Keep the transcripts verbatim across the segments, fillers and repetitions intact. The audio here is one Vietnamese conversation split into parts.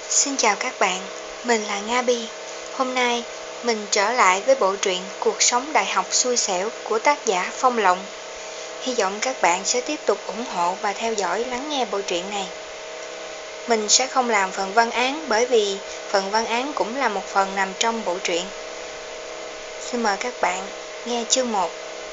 Xin chào các bạn, mình là Nga Bi. Hôm nay mình trở lại với bộ truyện Cuộc sống đại học xui xẻo của tác giả Phong Lộng. Hy vọng các bạn sẽ tiếp tục ủng hộ và theo dõi lắng nghe bộ truyện này. Mình sẽ không làm phần văn án bởi vì phần văn án cũng là một phần nằm trong bộ truyện. Xin mời các bạn nghe chương một.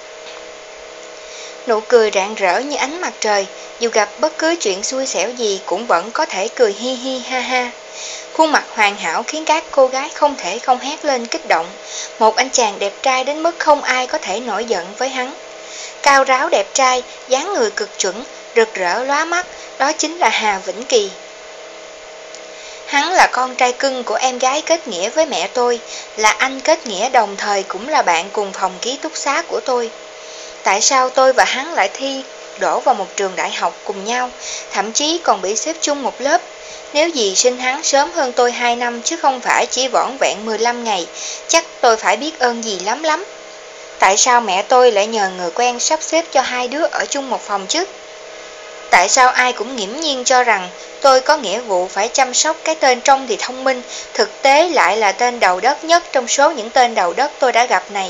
Nụ cười rạng rỡ như ánh mặt trời, dù gặp bất cứ chuyện xui xẻo gì cũng vẫn có thể cười hi hi ha ha. Khuôn mặt hoàn hảo khiến các cô gái không thể không hét lên kích động. Một anh chàng đẹp trai đến mức không ai có thể nổi giận với hắn. Cao ráo đẹp trai, dáng người cực chuẩn, rực rỡ lóa mắt, đó chính là Hà Vĩnh Kỳ. Hắn là con trai cưng của em gái kết nghĩa với mẹ tôi, là anh kết nghĩa đồng thời cũng là bạn cùng phòng ký túc xá của tôi. Tại sao tôi và hắn lại thi đổ vào một trường đại học cùng nhau, thậm chí còn bị xếp chung một lớp? Nếu dì sinh hắn sớm hơn tôi hai năm chứ không phải chỉ vỏn vẹn mười lăm ngày, chắc tôi phải biết ơn dì lắm lắm. Tại sao mẹ tôi lại nhờ người quen sắp xếp cho hai đứa ở chung một phòng chứ? Tại sao ai cũng nghiễm nhiên cho rằng tôi có nghĩa vụ phải chăm sóc cái tên trông thì thông minh, thực tế lại là tên đầu đất nhất trong số những tên đầu đất tôi đã gặp này?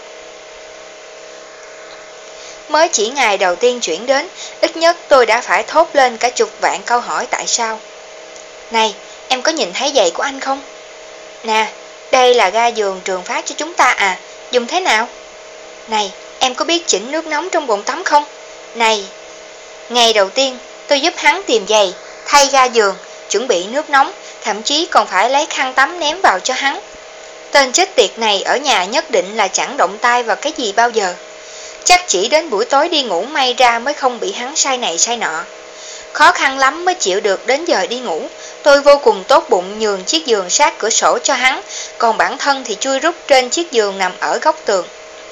Mới chỉ ngày đầu tiên chuyển đến, ít nhất tôi đã phải thốt lên cả chục vạn câu hỏi tại sao. Này, em có nhìn thấy giày của anh không? Nè, đây là ga giường trường phát cho chúng ta à, dùng thế nào? Này, em có biết chỉnh nước nóng trong bồn tắm không? Này, ngày đầu tiên tôi giúp hắn tìm giày, thay ga giường, chuẩn bị nước nóng, thậm chí còn phải lấy khăn tắm ném vào cho hắn. Tên chết tiệt này ở nhà nhất định là chẳng động tay vào cái gì bao giờ. Chắc chỉ đến buổi tối đi ngủ may ra mới không bị hắn sai này sai nọ. Khó khăn lắm mới chịu được đến giờ đi ngủ. Tôi vô cùng tốt bụng nhường chiếc giường sát cửa sổ cho hắn, còn bản thân thì chui rút trên chiếc giường nằm ở góc tường.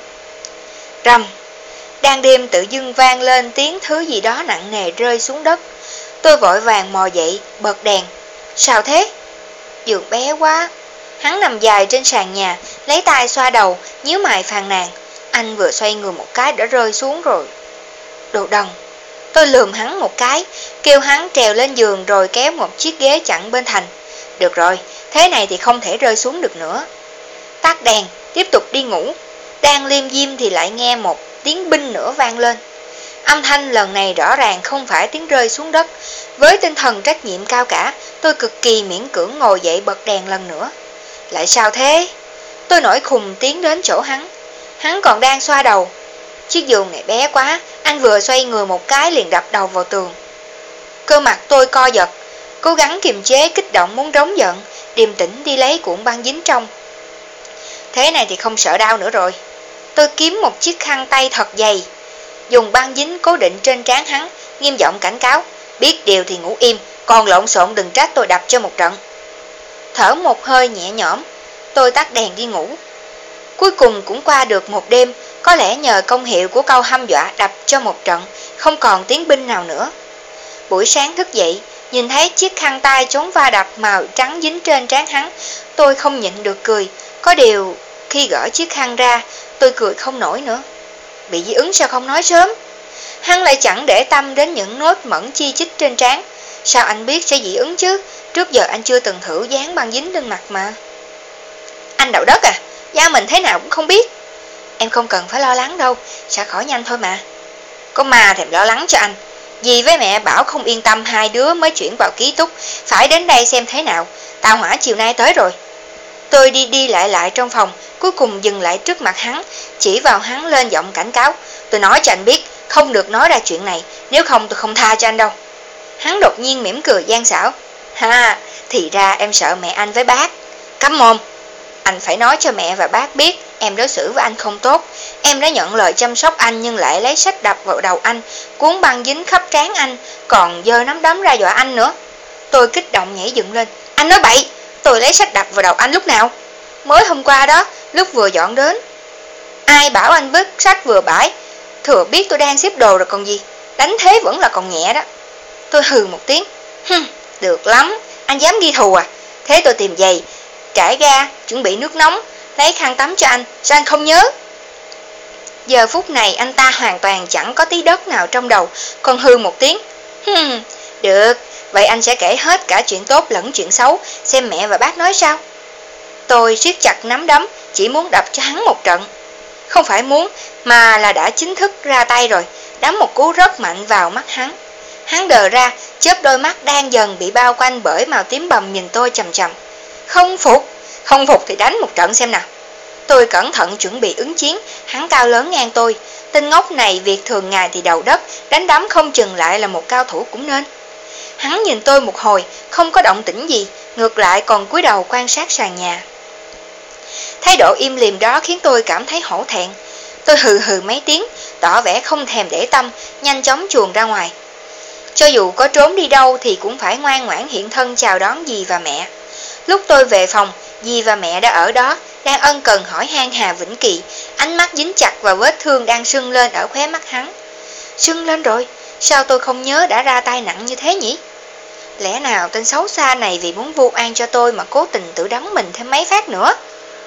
Rầm! Đang đêm tự dưng vang lên tiếng thứ gì đó nặng nề rơi xuống đất. Tôi vội vàng mò dậy, bật đèn. Sao thế? Giường bé quá. Hắn nằm dài trên sàn nhà, lấy tay xoa đầu, nhíu mày phàn nàn. Anh vừa xoay người một cái đã rơi xuống rồi. Đồ đần! Tôi lườm hắn một cái, kêu hắn trèo lên giường rồi kéo một chiếc ghế chặn bên thành. Được rồi, thế này thì không thể rơi xuống được nữa. Tắt đèn, tiếp tục đi ngủ. Đang liêm diêm thì lại nghe một tiếng binh nữa vang lên. Âm thanh lần này rõ ràng không phải tiếng rơi xuống đất. Với tinh thần trách nhiệm cao cả, tôi cực kỳ miễn cưỡng ngồi dậy bật đèn lần nữa. Lại sao thế? Tôi nổi khùng tiến đến chỗ hắn. Hắn còn đang xoa đầu. Chiếc giường này bé quá, anh vừa xoay người một cái liền đập đầu vào tường. Cơ mặt tôi co giật, cố gắng kiềm chế kích động muốn rống giận, điềm tĩnh đi lấy cuộn băng dính trong. Thế này thì không sợ đau nữa rồi. Tôi kiếm một chiếc khăn tay thật dày, dùng băng dính cố định trên trán hắn, nghiêm giọng cảnh cáo, biết điều thì ngủ im, còn lộn xộn đừng trách tôi đập cho một trận. Thở một hơi nhẹ nhõm, tôi tắt đèn đi ngủ. Cuối cùng cũng qua được một đêm, có lẽ nhờ công hiệu của câu hăm dọa đập cho một trận, không còn tiếng binh nào nữa. Buổi sáng thức dậy, nhìn thấy chiếc khăn tay trốn va đập màu trắng dính trên trán hắn, tôi không nhịn được cười. Có điều, khi gỡ chiếc khăn ra, tôi cười không nổi nữa. Bị dị ứng sao không nói sớm? Hắn lại chẳng để tâm đến những nốt mẩn chi chít trên trán. Sao anh biết sẽ dị ứng chứ? Trước giờ anh chưa từng thử dán băng dính lên mặt mà. Anh đậu đất à? Da mình thế nào cũng không biết. Em không cần phải lo lắng đâu, sẽ khỏi nhanh thôi mà. Có mà thèm lo lắng cho anh. Dì với mẹ bảo không yên tâm hai đứa mới chuyển vào ký túc, phải đến đây xem thế nào. Tàu hỏa chiều nay tới rồi. Tôi đi đi lại lại trong phòng, cuối cùng dừng lại trước mặt hắn, chỉ vào hắn lên giọng cảnh cáo. Tôi nói cho anh biết, không được nói ra chuyện này, nếu không tôi không tha cho anh đâu. Hắn đột nhiên mỉm cười gian xảo. Ha, thì ra em sợ mẹ anh với bác. Cấm mồm. Anh phải nói cho mẹ và bác biết em đối xử với anh không tốt. Em đã nhận lời chăm sóc anh nhưng lại lấy sách đập vào đầu anh, cuốn băng dính khắp trán anh, còn giơ nắm đấm ra dọa anh nữa. Tôi kích động nhảy dựng lên. Anh nói bậy, tôi lấy sách đập vào đầu anh lúc nào? Mới hôm qua đó, lúc vừa dọn đến. Ai bảo anh vứt sách vừa bãi? Thừa biết tôi đang xếp đồ rồi còn gì. Đánh thế vẫn là còn nhẹ đó. Tôi hừ một tiếng. Hừm, được lắm, anh dám ghi thù à? Thế tôi tìm giày, trải ga, chuẩn bị nước nóng, lấy khăn tắm cho anh, sao anh không nhớ? Giờ phút này anh ta hoàn toàn chẳng có tí đất nào trong đầu, còn hư một tiếng. Hừm, được, Vậy anh sẽ kể hết cả chuyện tốt lẫn chuyện xấu, xem mẹ và bác nói sao? Tôi siết chặt nắm đấm, chỉ muốn đập cho hắn một trận. Không phải muốn, mà là đã chính thức ra tay rồi, đấm một cú rất mạnh vào mắt hắn. Hắn đờ ra, chớp đôi mắt đang dần bị bao quanh bởi màu tím bầm nhìn tôi chằm chằm. Không phục, không phục thì đánh một trận xem nào. Tôi cẩn thận chuẩn bị ứng chiến, hắn cao lớn ngang tôi. Tên ngốc này việc thường ngày thì đầu đất, đánh đấm không chừng lại là một cao thủ cũng nên. Hắn nhìn tôi một hồi, không có động tĩnh gì, ngược lại còn cúi đầu quan sát sàn nhà. Thái độ im lìm đó khiến tôi cảm thấy hổ thẹn. Tôi hừ hừ mấy tiếng, tỏ vẻ không thèm để tâm, nhanh chóng chuồn ra ngoài. Cho dù có trốn đi đâu thì cũng phải ngoan ngoãn hiện thân chào đón dì và mẹ. Lúc tôi về phòng, dì và mẹ đã ở đó, đang ân cần hỏi han Hà Vĩnh Kỳ, ánh mắt dính chặt vào vết thương đang sưng lên ở khóe mắt hắn. Sưng lên rồi, sao tôi không nhớ đã ra tay nặng như thế nhỉ? Lẽ nào tên xấu xa này vì muốn vu oan cho tôi mà cố tình tự đấm mình thêm mấy phát nữa?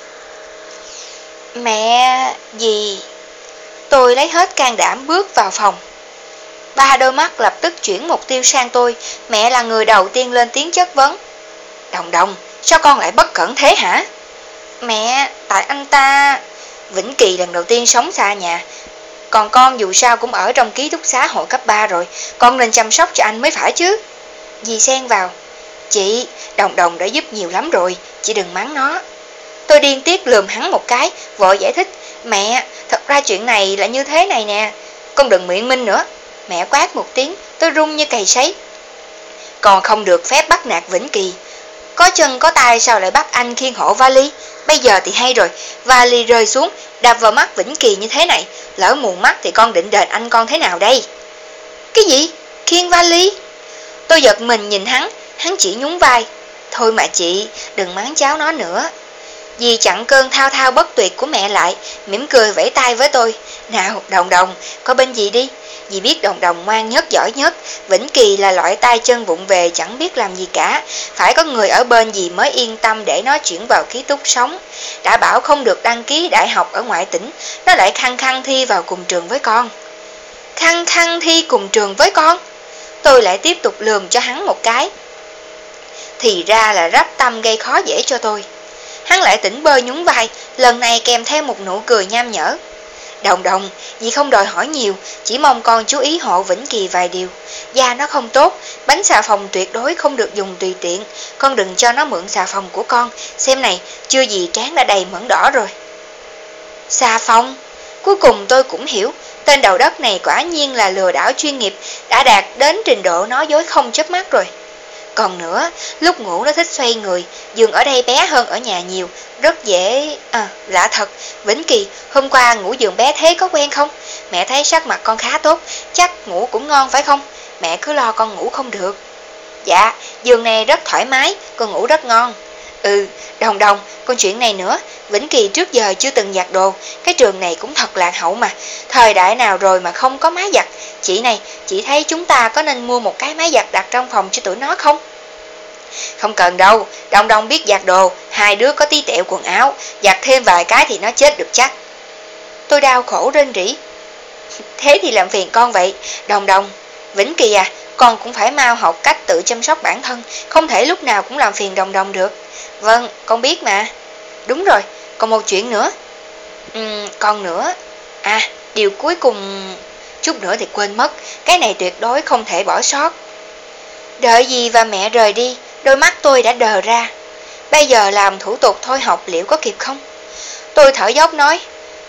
Mẹ, dì... Tôi lấy hết can đảm bước vào phòng. Ba đôi mắt lập tức chuyển mục tiêu sang tôi, mẹ là người đầu tiên lên tiếng chất vấn. Đồng Đồng, sao con lại bất cẩn thế hả? Mẹ, tại anh ta... Vĩnh Kỳ lần đầu tiên sống xa nhà, còn con dù sao cũng ở trong ký túc xá hội cấp ba rồi, con nên chăm sóc cho anh mới phải chứ. Dì xen vào. Chị, Đồng Đồng đã giúp nhiều lắm rồi, chị đừng mắng nó. Tôi điên tiết lườm hắn một cái, vội giải thích. Mẹ, thật ra chuyện này là như thế này nè, con đừng miệng minh nữa. Mẹ quát một tiếng, tôi run như cày sấy. Còn không được phép bắt nạt Vĩnh Kỳ. Có chân có tay sao lại bắt anh khiêng hộ vali? Bây giờ thì hay rồi, vali rơi xuống, đập vào mắt Vĩnh Kỳ như thế này, lỡ mù mắt thì con định đền anh con thế nào đây? Cái gì? Khiêng vali? Tôi giật mình nhìn hắn, hắn chỉ nhún vai. Thôi mà chị, đừng mắng cháu nó nữa. Dì chặn cơn thao thao bất tuyệt của mẹ lại, mỉm cười vẫy tay với tôi. Nào, Đồng Đồng, có bên dì đi. Dì biết Đồng Đồng ngoan nhất giỏi nhất, Vĩnh Kỳ là loại tay chân vụng về chẳng biết làm gì cả. Phải có người ở bên dì mới yên tâm để nó chuyển vào ký túc sống. Đã bảo không được đăng ký đại học ở ngoại tỉnh, nó lại khăng khăng thi vào cùng trường với con. Khăng khăng thi cùng trường với con? Tôi lại tiếp tục lườm cho hắn một cái. Thì ra là rắp tâm gây khó dễ cho tôi. Hắn lại tỉnh bơ nhún vai, lần này kèm theo một nụ cười nham nhở. Đồng Đồng, dì không đòi hỏi nhiều, chỉ mong con chú ý hộ Vĩnh Kỳ vài điều. Da nó không tốt, bánh xà phòng tuyệt đối không được dùng tùy tiện. Con đừng cho nó mượn xà phòng của con, xem này, chưa gì trán đã đầy mẩn đỏ rồi. Xà phòng? Cuối cùng tôi cũng hiểu, tên đầu đất này quả nhiên là lừa đảo chuyên nghiệp, đã đạt đến trình độ nói dối không chớp mắt rồi. Còn nữa, lúc ngủ nó thích xoay người, giường ở đây bé hơn ở nhà nhiều, rất dễ... À, lạ thật, Vĩnh Kỳ, hôm qua ngủ giường bé thế có quen không? Mẹ thấy sắc mặt con khá tốt, chắc ngủ cũng ngon phải không? Mẹ cứ lo con ngủ không được. Dạ, giường này rất thoải mái, con ngủ rất ngon. Ừ, Đồng Đồng, con chuyện này nữa, Vĩnh Kỳ trước giờ chưa từng giặt đồ, cái trường này cũng thật lạc hậu mà, thời đại nào rồi mà không có máy giặt. Chị này, chị thấy chúng ta có nên mua một cái máy giặt đặt trong phòng cho tụi nó không? Không cần đâu, Đồng Đồng biết giặt đồ, hai đứa có tí tẹo quần áo, giặt thêm vài cái thì nó chết được chắc. Tôi đau khổ rên rỉ. Thế thì làm phiền con vậy, Đồng Đồng. Vĩnh Kỳ à, con cũng phải mau học cách tự chăm sóc bản thân, không thể lúc nào cũng làm phiền Đồng Đồng được. Vâng, con biết mà. Đúng rồi, còn một chuyện nữa. Ừ, còn nữa. À, điều cuối cùng... Chút nữa thì quên mất, cái này tuyệt đối không thể bỏ sót. Đợi dì và mẹ rời đi, đôi mắt tôi đã đờ ra. Bây giờ làm thủ tục thôi học liệu có kịp không? Tôi thở dốc nói.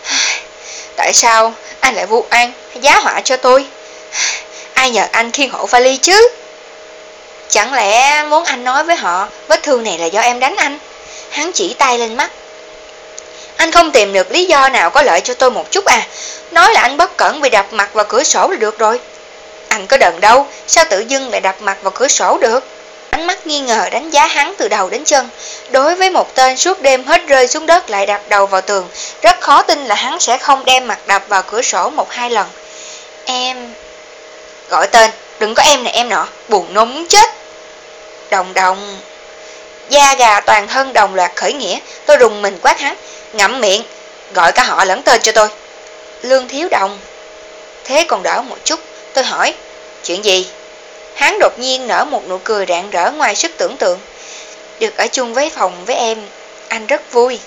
Tại sao anh lại vu oan, giá họa cho tôi? Ai nhờ anh khiêng hộ vali chứ? Chẳng lẽ muốn anh nói với họ vết thương này là do em đánh anh? Hắn chỉ tay lên mắt. Anh không tìm được lý do nào có lợi cho tôi một chút à? Nói là anh bất cẩn vì đập mặt vào cửa sổ là được rồi. Anh có đần đâu, sao tự dưng lại đập mặt vào cửa sổ được? Ánh mắt nghi ngờ đánh giá hắn từ đầu đến chân. Đối với một tên suốt đêm hết rơi xuống đất lại đập đầu vào tường, rất khó tin là hắn sẽ không đem mặt đập vào cửa sổ một hai lần. Em... Gọi tên, đừng có em này em nọ, buồn nôn muốn chết. Đồng Đồng... Da gà toàn thân đồng loạt khởi nghĩa, tôi rùng mình quát hắn. Ngậm miệng, gọi cả họ lẫn tên cho tôi. Lương Thiếu Đồng. Thế còn đỡ một chút, tôi hỏi. Chuyện gì? Hắn đột nhiên nở một nụ cười rạng rỡ ngoài sức tưởng tượng. Được ở chung với phòng với em, anh rất vui.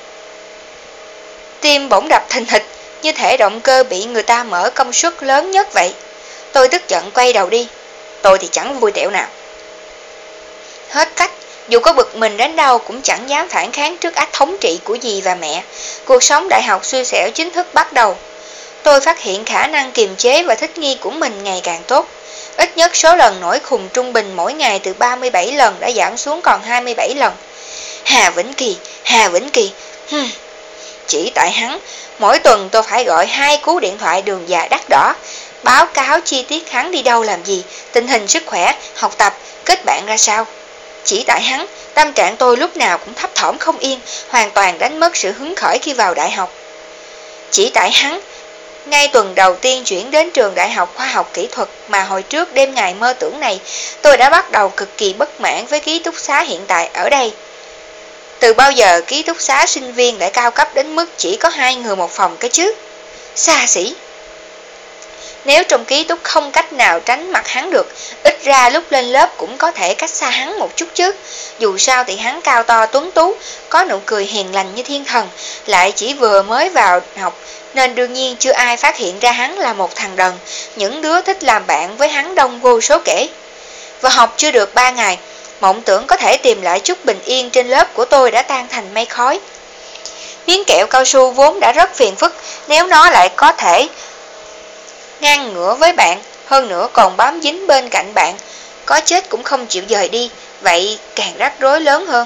Tim bỗng đập thình thịch, như thể động cơ bị người ta mở công suất lớn nhất vậy. Tôi tức giận quay đầu đi. Tôi thì chẳng vui tẹo nào. Hết cách, dù có bực mình đến đâu cũng chẳng dám phản kháng trước ách thống trị của dì và mẹ. Cuộc sống đại học xui xẻo chính thức bắt đầu. Tôi phát hiện khả năng kiềm chế và thích nghi của mình ngày càng tốt. Ít nhất số lần nổi khùng trung bình mỗi ngày từ ba mươi bảy lần đã giảm xuống còn hai mươi bảy lần. Hà Vĩnh Kỳ, Hà Vĩnh Kỳ, hừm. Chỉ tại hắn, mỗi tuần tôi phải gọi hai cú điện thoại đường dài đắt đỏ, báo cáo chi tiết hắn đi đâu làm gì, tình hình sức khỏe, học tập, kết bạn ra sao. Chỉ tại hắn, tâm trạng tôi lúc nào cũng thấp thỏm không yên, hoàn toàn đánh mất sự hứng khởi khi vào đại học. Chỉ tại hắn, ngay tuần đầu tiên chuyển đến trường Đại học Khoa học Kỹ thuật mà hồi trước đêm ngày mơ tưởng này, tôi đã bắt đầu cực kỳ bất mãn với ký túc xá hiện tại ở đây. Từ bao giờ ký túc xá sinh viên lại cao cấp đến mức chỉ có hai người một phòng cái chứ? Xa xỉ. Nếu trong ký túc không cách nào tránh mặt hắn được, ít ra lúc lên lớp cũng có thể cách xa hắn một chút chứ. Dù sao thì hắn cao to tuấn tú, có nụ cười hiền lành như thiên thần, lại chỉ vừa mới vào học, nên đương nhiên chưa ai phát hiện ra hắn là một thằng đần. Những đứa thích làm bạn với hắn đông vô số kể. Vào học chưa được ba ngày, mộng tưởng có thể tìm lại chút bình yên trên lớp của tôi đã tan thành mây khói. Miếng kẹo cao su vốn đã rất phiền phức, nếu nó lại có thể ngang ngửa với bạn, hơn nữa còn bám dính bên cạnh bạn, có chết cũng không chịu dời đi, vậy càng rắc rối lớn hơn.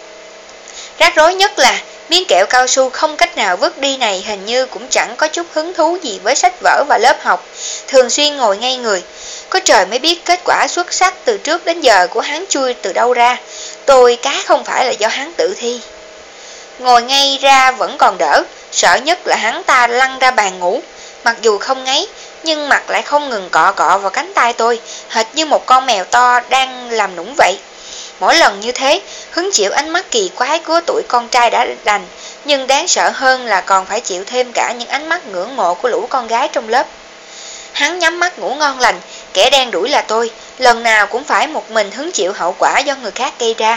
Rắc rối nhất là miếng kẹo cao su không cách nào vứt đi này hình như cũng chẳng có chút hứng thú gì với sách vở và lớp học, thường xuyên ngồi ngay người. Có trời mới biết kết quả xuất sắc từ trước đến giờ của hắn chui từ đâu ra. Tôi cá không phải là do hắn tự thi. Ngồi ngay ra vẫn còn đỡ, sợ nhất là hắn ta lăn ra bàn ngủ. Mặc dù không ngáy, nhưng mặt lại không ngừng cọ cọ vào cánh tay tôi, hệt như một con mèo to đang làm nũng vậy. Mỗi lần như thế, hứng chịu ánh mắt kỳ quái của tụi con trai đã đành, nhưng đáng sợ hơn là còn phải chịu thêm cả những ánh mắt ngưỡng mộ của lũ con gái trong lớp. Hắn nhắm mắt ngủ ngon lành, kẻ đen đuổi là tôi, lần nào cũng phải một mình hứng chịu hậu quả do người khác gây ra.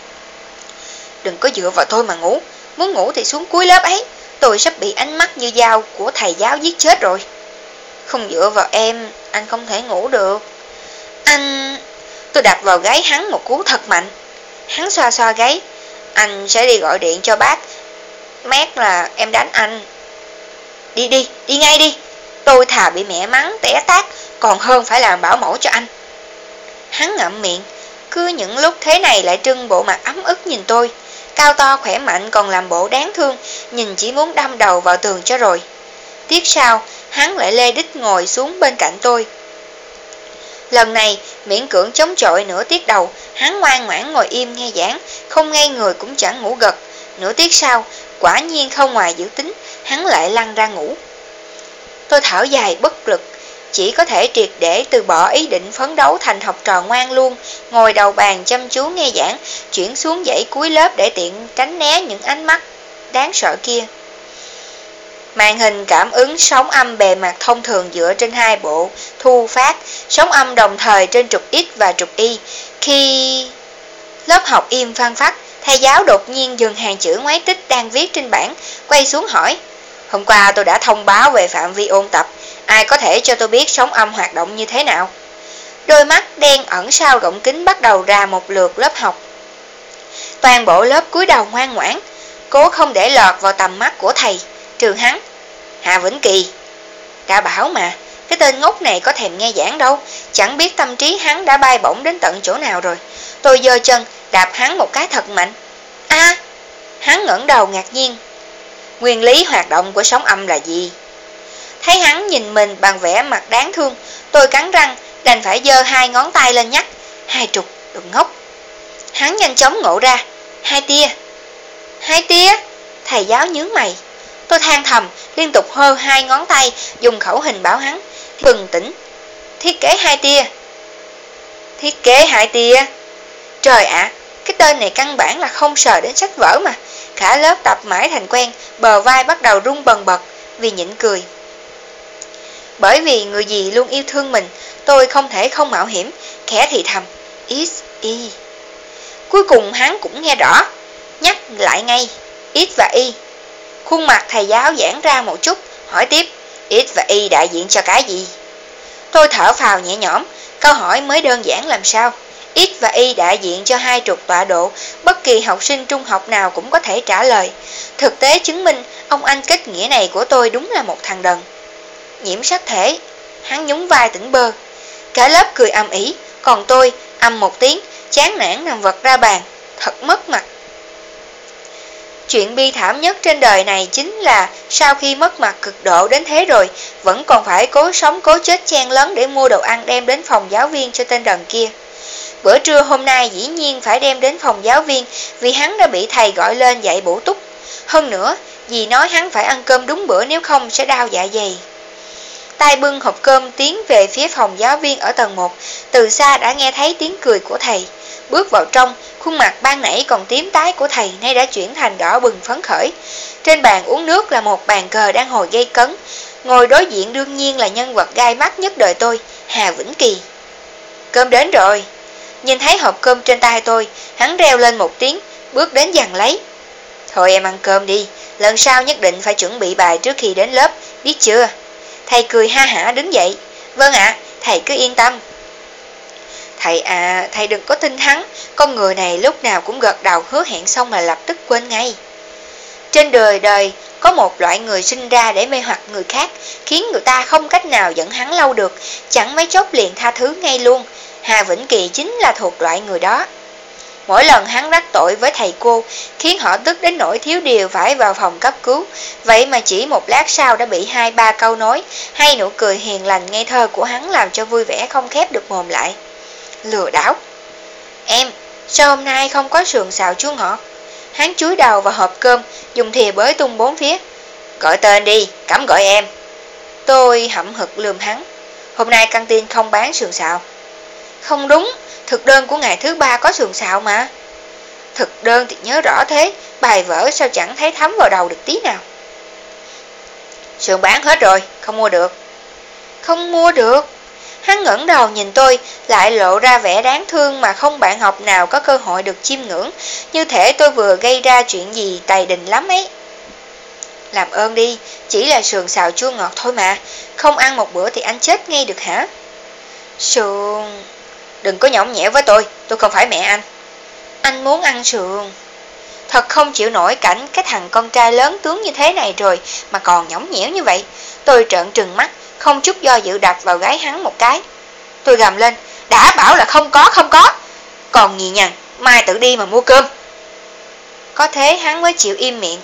Đừng có dựa vào tôi mà ngủ, muốn ngủ thì xuống cuối lớp ấy, tôi sắp bị ánh mắt như dao của thầy giáo giết chết rồi. Không dựa vào em, anh không thể ngủ được. Anh... Tôi đập vào gáy hắn một cú thật mạnh. Hắn xoa xoa gáy. Anh sẽ đi gọi điện cho bác Mét là em đánh anh. Đi đi, đi ngay đi. Tôi thà bị mẹ mắng tẻ tát còn hơn phải làm bảo mẫu cho anh. Hắn ngậm miệng, cứ những lúc thế này lại trưng bộ mặt ấm ức nhìn tôi. Cao to khỏe mạnh còn làm bộ đáng thương, nhìn chỉ muốn đâm đầu vào tường cho rồi. Tiếp sau, hắn lại lê đít ngồi xuống bên cạnh tôi. Lần này, miễn cưỡng chống chọi nửa tiết đầu, hắn ngoan ngoãn ngồi im nghe giảng, không ngay người cũng chẳng ngủ gật. Nửa tiết sau, quả nhiên không ngoài dự tính, hắn lại lăn ra ngủ. Tôi thở dài bất lực, chỉ có thể triệt để từ bỏ ý định phấn đấu thành học trò ngoan luôn, ngồi đầu bàn chăm chú nghe giảng, chuyển xuống dãy cuối lớp để tiện tránh né những ánh mắt đáng sợ kia. Màn hình cảm ứng sóng âm bề mặt thông thường dựa trên hai bộ thu phát, sóng âm đồng thời trên trục X và trục Y. Khi lớp học im phăng phắc, thầy giáo đột nhiên dừng hàng chữ ngoái tích đang viết trên bảng, quay xuống hỏi: Hôm qua tôi đã thông báo về phạm vi ôn tập, ai có thể cho tôi biết sóng âm hoạt động như thế nào? Đôi mắt đen ẩn sau gọng kính bắt đầu ra một lượt lớp học. Toàn bộ lớp cúi đầu ngoan ngoãn, cố không để lọt vào tầm mắt của thầy. Trừ hắn, Hà Vĩnh Kỳ. Đã bảo mà, cái tên ngốc này có thèm nghe giảng đâu, chẳng biết tâm trí hắn đã bay bổng đến tận chỗ nào rồi. Tôi giơ chân, đạp hắn một cái thật mạnh. A, à, hắn ngẩng đầu ngạc nhiên. Nguyên lý hoạt động của sóng âm là gì? Thấy hắn nhìn mình bằng vẻ mặt đáng thương, tôi cắn răng, đành phải giơ hai ngón tay lên nhắc. Hai trục, đừng ngốc. Hắn nhanh chóng ngộ ra. Hai tia. Hai tia? Thầy giáo nhướng mày. Tôi than thầm, liên tục hơ hai ngón tay, dùng khẩu hình bảo hắn. Bừng tỉnh. Thiết kế hai tia. Thiết kế hai tia? Trời ạ, à, cái tên này căn bản là không sờ đến sách vở mà. Cả lớp tập mãi thành quen, bờ vai bắt đầu rung bần bật vì nhịn cười. Bởi vì người gì luôn yêu thương mình, tôi không thể không mạo hiểm, khẽ thì thầm, X, Y. Cuối cùng hắn cũng nghe rõ, nhắc lại ngay, X và Y. Khuôn mặt thầy giáo giãn ra một chút, hỏi tiếp, X và Y đại diện cho cái gì? Tôi thở phào nhẹ nhõm, câu hỏi mới đơn giản làm sao. X và Y đại diện cho hai trục tọa độ, bất kỳ học sinh trung học nào cũng có thể trả lời. Thực tế chứng minh, ông anh kết nghĩa này của tôi đúng là một thằng đần. Nhiễm sắc thể, hắn nhún vai tỉnh bơ. Cả lớp cười ầm ĩ, còn tôi ầm một tiếng, chán nản nằm vật ra bàn, thật mất mặt. Chuyện bi thảm nhất trên đời này chính là sau khi mất mặt cực độ đến thế rồi, vẫn còn phải cố sống cố chết chen lấn để mua đồ ăn đem đến phòng giáo viên cho tên đần kia. Bữa trưa hôm nay dĩ nhiên phải đem đến phòng giáo viên vì hắn đã bị thầy gọi lên dạy bổ túc. Hơn nữa, dì nói hắn phải ăn cơm đúng bữa nếu không sẽ đau dạ dày. Tay bưng hộp cơm tiến về phía phòng giáo viên ở tầng một, từ xa đã nghe thấy tiếng cười của thầy. Bước vào trong, khuôn mặt ban nãy còn tím tái của thầy nay đã chuyển thành đỏ bừng phấn khởi. Trên bàn uống nước là một bàn cờ đang hồi gây cấn. Ngồi đối diện đương nhiên là nhân vật gai mắt nhất đời tôi, Hà Vĩnh Kỳ. Cơm đến rồi. Nhìn thấy hộp cơm trên tay tôi, hắn reo lên một tiếng, bước đến giằng lấy. Thôi em ăn cơm đi, lần sau nhất định phải chuẩn bị bài trước khi đến lớp, biết chưa? Thầy cười ha hả đứng dậy. Vâng ạ, thầy cứ yên tâm. Thầy à, thầy đừng có tin hắn, con người này lúc nào cũng gật đầu hứa hẹn xong là lập tức quên ngay. Trên đời đời, có một loại người sinh ra để mê hoặc người khác, khiến người ta không cách nào giận hắn lâu được, chẳng mấy chốc liền tha thứ ngay luôn. Hà Vĩnh Kỳ chính là thuộc loại người đó. Mỗi lần hắn đắc tội với thầy cô, khiến họ tức đến nỗi thiếu điều phải vào phòng cấp cứu, vậy mà chỉ một lát sau đã bị hai ba câu nói, hay nụ cười hiền lành ngây thơ của hắn làm cho vui vẻ không khép được mồm lại. Lừa đảo. Em, sao hôm nay không có sườn xào chua ngọt? Hắn chúi đầu vào hộp cơm, dùng thìa bới tung bốn phía. Gọi tên đi, cấm gọi em. Tôi hậm hực lườm hắn. Hôm nay căng tin không bán sườn xào. Không đúng, thực đơn của ngày thứ ba có sườn xào mà. Thực đơn thì nhớ rõ thế, bài vở sao chẳng thấy thấm vào đầu được tí nào. Sườn bán hết rồi, không mua được. Không mua được. Hắn ngẩng đầu nhìn tôi, lại lộ ra vẻ đáng thương mà không bạn học nào có cơ hội được chiêm ngưỡng, như thể tôi vừa gây ra chuyện gì tày đình lắm ấy. Làm ơn đi, chỉ là sườn xào chua ngọt thôi mà, không ăn một bữa thì anh chết ngay được hả? Sườn... Đừng có nhõng nhẽo với tôi, tôi không phải mẹ anh. Anh muốn ăn sườn. Thật không chịu nổi cảnh cái thằng con trai lớn tướng như thế này rồi mà còn nhõng nhẽo như vậy. Tôi trợn trừng mắt, không chút do dự đập vào gáy hắn một cái. Tôi gầm lên, đã bảo là không có, không có. Còn nhì nhằn, mai tự đi mà mua cơm. Có thế hắn mới chịu im miệng.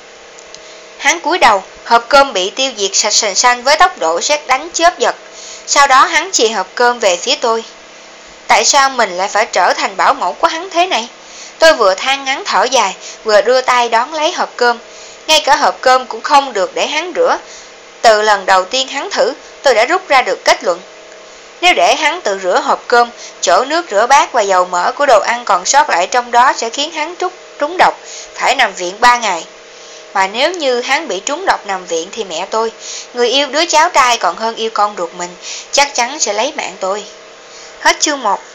Hắn cúi đầu, hộp cơm bị tiêu diệt sạch sành xanh với tốc độ sét đánh chớp giật. Sau đó hắn chìa hộp cơm về phía tôi. Tại sao mình lại phải trở thành bảo mẫu của hắn thế này? Tôi vừa than ngắn thở dài, vừa đưa tay đón lấy hộp cơm. Ngay cả hộp cơm cũng không được để hắn rửa. Từ lần đầu tiên hắn thử, tôi đã rút ra được kết luận. Nếu để hắn tự rửa hộp cơm, chỗ nước rửa bát và dầu mỡ của đồ ăn còn sót lại trong đó sẽ khiến hắn trúng, trúng độc, phải nằm viện ba ngày. Mà nếu như hắn bị trúng độc nằm viện thì mẹ tôi, người yêu đứa cháu trai còn hơn yêu con ruột mình, chắc chắn sẽ lấy mạng tôi. Hết chương một.